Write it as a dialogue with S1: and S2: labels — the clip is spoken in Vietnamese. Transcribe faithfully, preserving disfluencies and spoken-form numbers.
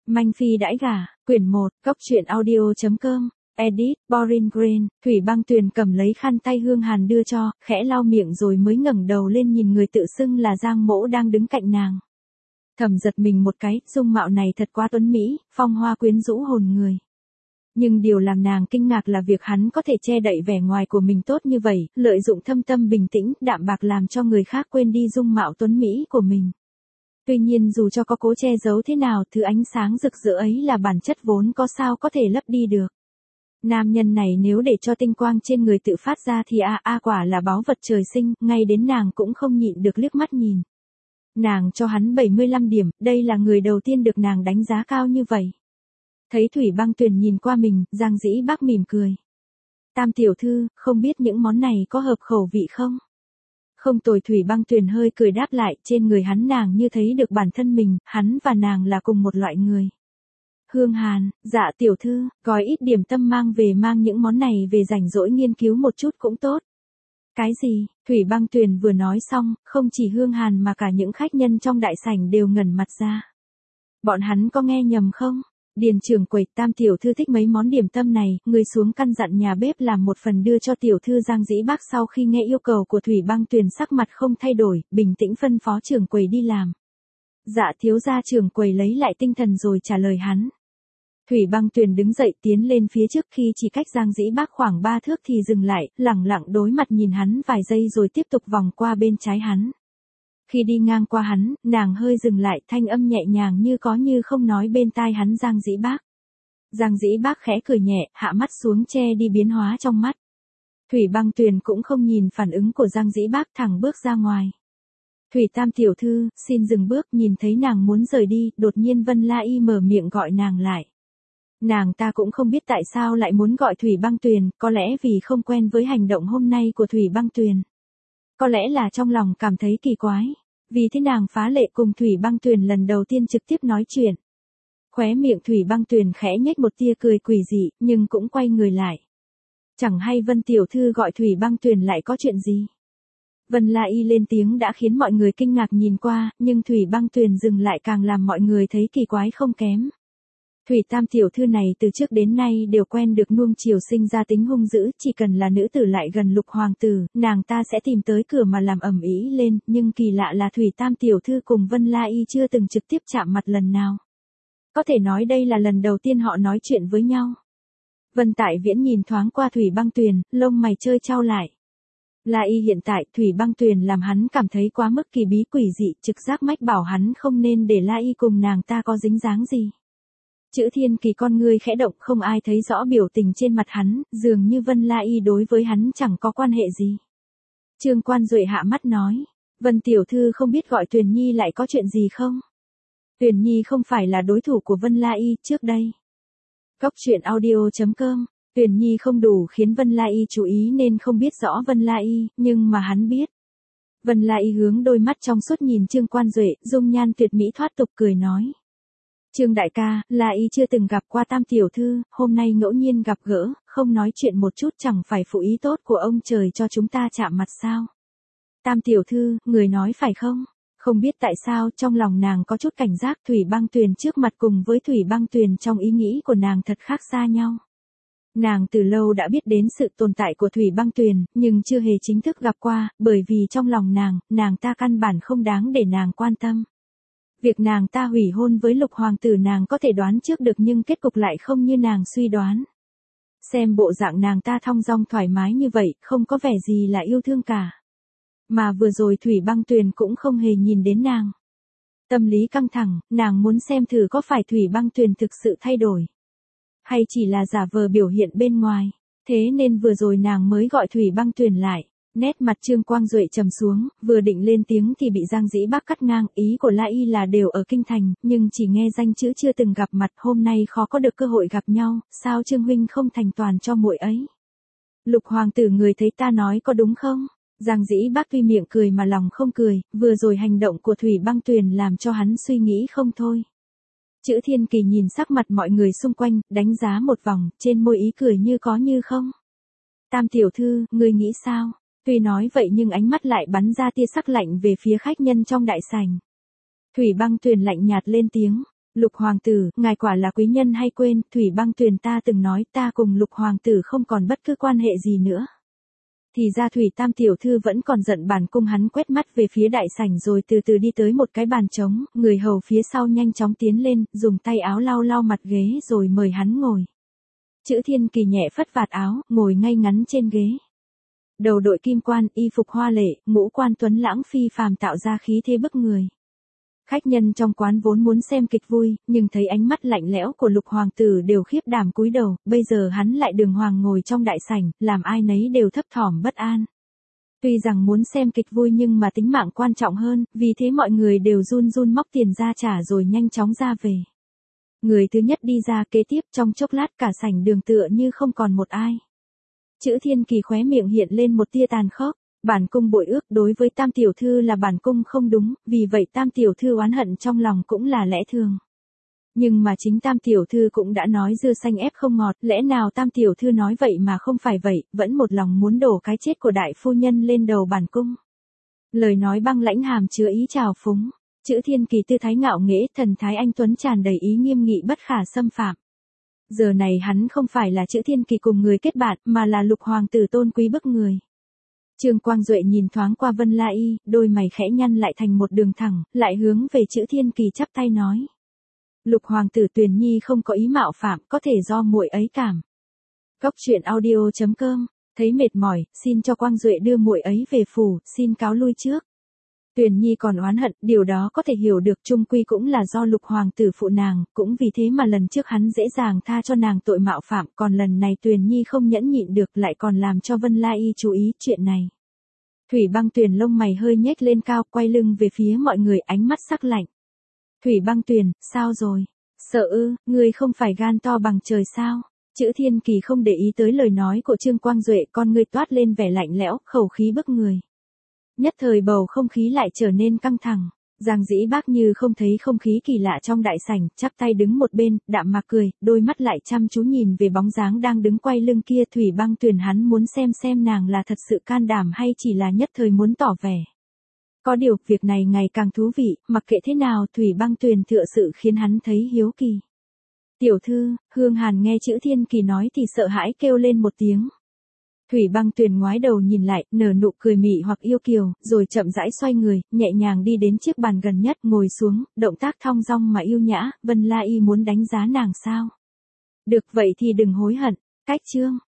S1: Manh Phi đãi gả, quyển một, góc truyện audio chấm com, edit, Boring Green, Thủy Băng Tuyền cầm lấy khăn tay Hương Hàn đưa cho, khẽ lau miệng rồi mới ngẩng đầu lên nhìn người tự xưng là Giang Mỗ đang đứng cạnh nàng. Thầm giật mình một cái, dung mạo này thật quá tuấn mỹ, phong hoa quyến rũ hồn người. Nhưng điều làm nàng kinh ngạc là việc hắn có thể che đậy vẻ ngoài của mình tốt như vậy, lợi dụng thâm tâm bình tĩnh, đạm bạc làm cho người khác quên đi dung mạo tuấn mỹ của mình. Tuy nhiên dù cho có cố che giấu thế nào, thứ ánh sáng rực rỡ ấy là bản chất vốn có sao có thể lấp đi được. Nam nhân này nếu để cho tinh quang trên người tự phát ra thì a a quả là báu vật trời sinh, ngay đến nàng cũng không nhịn được liếc mắt nhìn. Nàng cho hắn bảy mươi lăm điểm, đây là người đầu tiên được nàng đánh giá cao như vậy. Thấy Thủy Băng Tuyền nhìn qua mình, Giang Dĩ Bác mỉm cười. Tam tiểu thư, không biết những món này có hợp khẩu vị không? Không tồi. Thủy Băng Tuyền hơi cười đáp lại, trên người hắn nàng như thấy được bản thân mình, hắn và nàng là cùng một loại người. Hương Hàn, dạ tiểu thư, gói ít điểm tâm mang về mang những món này về rảnh rỗi nghiên cứu một chút cũng tốt. Cái gì? Thủy Băng Tuyền vừa nói xong, không chỉ Hương Hàn mà cả những khách nhân trong đại sảnh đều ngẩn mặt ra. Bọn hắn có nghe nhầm không? Điền trưởng quầy, Tam tiểu thư thích mấy món điểm tâm này, người xuống căn dặn nhà bếp làm một phần đưa cho tiểu thư. Giang Dĩ Bác sau khi nghe yêu cầu của Thủy Băng Tuyền sắc mặt không thay đổi, bình tĩnh phân phó trưởng quầy đi làm. Dạ thiếu gia. Trưởng quầy lấy lại tinh thần rồi trả lời hắn. Thủy Băng Tuyền đứng dậy tiến lên phía trước, khi chỉ cách Giang Dĩ Bác khoảng ba thước thì dừng lại, lẳng lặng đối mặt nhìn hắn vài giây rồi tiếp tục vòng qua bên trái hắn. Khi đi ngang qua hắn, nàng hơi dừng lại, thanh âm nhẹ nhàng như có như không nói bên tai hắn. Giang Dĩ Bác. Giang Dĩ Bác khẽ cười nhẹ, hạ mắt xuống che đi biến hóa trong mắt. Thủy Băng Tuyền cũng không nhìn phản ứng của Giang Dĩ Bác, thẳng bước ra ngoài. Thủy Tam tiểu thư, xin dừng bước. Nhìn thấy nàng muốn rời đi, đột nhiên Vân La Y mở miệng gọi nàng lại. Nàng ta cũng không biết tại sao lại muốn gọi Thủy Băng Tuyền, có lẽ vì không quen với hành động hôm nay của Thủy Băng Tuyền. Có lẽ là trong lòng cảm thấy kỳ quái. Vì thế nàng phá lệ cùng Thủy Băng Tuyền lần đầu tiên trực tiếp nói chuyện. Khóe miệng Thủy Băng Tuyền khẽ nhếch một tia cười quỷ dị, nhưng cũng quay người lại. Chẳng hay Vân tiểu thư gọi Thủy Băng Tuyền lại có chuyện gì? Vân La Y lên tiếng đã khiến mọi người kinh ngạc nhìn qua, nhưng Thủy Băng Tuyền dừng lại càng làm mọi người thấy kỳ quái không kém. Thủy Tam tiểu thư này từ trước đến nay đều quen được nuông chiều, sinh ra tính hung dữ, chỉ cần là nữ tử lại gần Lục hoàng tử, nàng ta sẽ tìm tới cửa mà làm ầm ĩ lên, nhưng kỳ lạ là Thủy Tam tiểu thư cùng Vân La Y chưa từng trực tiếp chạm mặt lần nào. Có thể nói đây là lần đầu tiên họ nói chuyện với nhau. Vân Tại Viễn nhìn thoáng qua Thủy Băng Tuyền, lông mày chơi chau lại. La Y hiện tại, Thủy Băng Tuyền làm hắn cảm thấy quá mức kỳ bí quỷ dị, trực giác mách bảo hắn không nên để La Y cùng nàng ta có dính dáng gì. Chữ Thiên Kỳ con ngươi khẽ động, không ai thấy rõ biểu tình trên mặt hắn, dường như Vân La Y đối với hắn chẳng có quan hệ gì. Trương Quan Duệ hạ mắt nói, Vân tiểu thư không biết gọi Tuyền Nhi lại có chuyện gì không? Tuyền Nhi không phải là đối thủ của Vân La Y trước đây. Góc truyện audio chấm com, Tuyền Nhi không đủ khiến Vân La Y chú ý nên không biết rõ Vân La Y, nhưng mà hắn biết. Vân La Y hướng đôi mắt trong suốt nhìn Trương Quan Duệ, dung nhan tuyệt mỹ thoát tục cười nói. Trương đại ca, La Y chưa từng gặp qua Tam tiểu thư, hôm nay ngẫu nhiên gặp gỡ, không nói chuyện một chút chẳng phải phụ ý tốt của ông trời cho chúng ta chạm mặt sao? Tam tiểu thư, người nói phải không? Không biết tại sao trong lòng nàng có chút cảnh giác. Thủy Băng Tuyền trước mặt cùng với Thủy Băng Tuyền trong ý nghĩ của nàng thật khác xa nhau. Nàng từ lâu đã biết đến sự tồn tại của Thủy Băng Tuyền, nhưng chưa hề chính thức gặp qua, bởi vì trong lòng nàng, nàng ta căn bản không đáng để nàng quan tâm. Việc nàng ta hủy hôn với Lục hoàng tử nàng có thể đoán trước được, nhưng kết cục lại không như nàng suy đoán. Xem bộ dạng nàng ta thong dong thoải mái như vậy, không có vẻ gì là yêu thương cả. Mà vừa rồi Thủy Băng Tuyền cũng không hề nhìn đến nàng. Tâm lý căng thẳng, nàng muốn xem thử có phải Thủy Băng Tuyền thực sự thay đổi, hay chỉ là giả vờ biểu hiện bên ngoài. Thế nên vừa rồi nàng mới gọi Thủy Băng Tuyền lại. Nét mặt Trương Quang Duệ trầm xuống, vừa định lên tiếng thì bị Giang Dĩ Bác cắt ngang. Ý của La Y là đều ở kinh thành, nhưng chỉ nghe danh chữ chưa từng gặp mặt, hôm nay khó có được cơ hội gặp nhau, sao Trương huynh không thành toàn cho muội ấy? Lục hoàng tử người thấy ta nói có đúng không? Giang Dĩ Bác tuy miệng cười mà lòng không cười, vừa rồi hành động của Thủy Băng Tuyền làm cho hắn suy nghĩ không thôi. Chữ Thiên Kỳ nhìn sắc mặt mọi người xung quanh, đánh giá một vòng, trên môi ý cười như có như không. Tam tiểu thư, ngươi nghĩ sao? Tuy nói vậy nhưng ánh mắt lại bắn ra tia sắc lạnh về phía khách nhân trong đại sảnh. Thủy Băng Tuyền lạnh nhạt lên tiếng. Lục hoàng tử, ngài quả là quý nhân hay quên, Thủy Băng Tuyền ta từng nói ta cùng lục hoàng tử không còn bất cứ quan hệ gì nữa. Thì ra Thủy Tam tiểu thư vẫn còn giận bản cung. Hắn quét mắt về phía đại sảnh rồi từ từ đi tới một cái bàn trống, người hầu phía sau nhanh chóng tiến lên, dùng tay áo lau lau mặt ghế rồi mời hắn ngồi. Chữ Thiên Kỳ nhẹ phất vạt áo, ngồi ngay ngắn trên ghế. Đầu đội kim quan, y phục hoa lệ, ngũ quan tuấn lãng phi phàm tạo ra khí thế bức người. Khách nhân trong quán vốn muốn xem kịch vui, nhưng thấy ánh mắt lạnh lẽo của lục hoàng tử đều khiếp đảm cúi đầu, bây giờ hắn lại đường hoàng ngồi trong đại sảnh, làm ai nấy đều thấp thỏm bất an. Tuy rằng muốn xem kịch vui nhưng mà tính mạng quan trọng hơn, vì thế mọi người đều run run móc tiền ra trả rồi nhanh chóng ra về. Người thứ nhất đi ra, kế tiếp trong chốc lát cả sảnh đường tựa như không còn một ai. Chữ Thiên Kỳ khóe miệng hiện lên một tia tàn khốc. Bản cung bội ước đối với Tam tiểu thư là bản cung không đúng, vì vậy Tam tiểu thư oán hận trong lòng cũng là lẽ thường. Nhưng mà chính Tam tiểu thư cũng đã nói dưa xanh ép không ngọt, lẽ nào Tam tiểu thư nói vậy mà không phải vậy, vẫn một lòng muốn đổ cái chết của đại phu nhân lên đầu bản cung. Lời nói băng lãnh hàm chứa ý trào phúng. Chữ Thiên Kỳ tư thái ngạo nghễ, thần thái anh tuấn tràn đầy ý nghiêm nghị bất khả xâm phạm. Giờ này hắn không phải là Chữ Thiên Kỳ cùng người kết bạn, mà là lục hoàng tử tôn quý bức người. Trương Quang Duệ nhìn thoáng qua Vân La Y, đôi mày khẽ nhăn lại thành một đường thẳng, lại hướng về Chữ Thiên Kỳ chắp tay nói. Lục hoàng tử Tuyền Nhi không có ý mạo phạm, có thể do muội ấy cảm. Cốc truyện audio chấm com, thấy mệt mỏi, xin cho Quang Duệ đưa muội ấy về phủ, xin cáo lui trước. Tuyền Nhi còn oán hận, điều đó có thể hiểu được, chung quy cũng là do lục hoàng tử phụ nàng, cũng vì thế mà lần trước hắn dễ dàng tha cho nàng tội mạo phạm, còn lần này Tuyền Nhi không nhẫn nhịn được lại còn làm cho Vân La Y chú ý chuyện này. Thủy Băng Tuyền lông mày hơi nhếch lên cao, quay lưng về phía mọi người, ánh mắt sắc lạnh. Thủy Băng Tuyền, sao rồi? Sợ ư, ngươi không phải gan to bằng trời sao? Chữ Thiên Kỳ không để ý tới lời nói của Trương Quang Duệ, con ngươi toát lên vẻ lạnh lẽo, khẩu khí bức người. Nhất thời bầu không khí lại trở nên căng thẳng. Giang Dĩ Bác như không thấy không khí kỳ lạ trong đại sảnh, chắp tay đứng một bên, đạm mạc cười, đôi mắt lại chăm chú nhìn về bóng dáng đang đứng quay lưng kia. Thủy Băng Tuyền hắn muốn xem xem nàng là thật sự can đảm hay chỉ là nhất thời muốn tỏ vẻ. Có điều, việc này ngày càng thú vị, mặc kệ thế nào Thủy Băng Tuyền tựa sự khiến hắn thấy hiếu kỳ. Tiểu thư, Hương Hàn nghe Chữ Thiên Kỳ nói thì sợ hãi kêu lên một tiếng. Thủy Băng Tuyền ngoái đầu nhìn lại, nở nụ cười mị hoặc yêu kiều, rồi chậm rãi xoay người, nhẹ nhàng đi đến chiếc bàn gần nhất, ngồi xuống, động tác thong dong mà yêu nhã. Vân La Y muốn đánh giá nàng sao? Được vậy thì đừng hối hận. Cách chương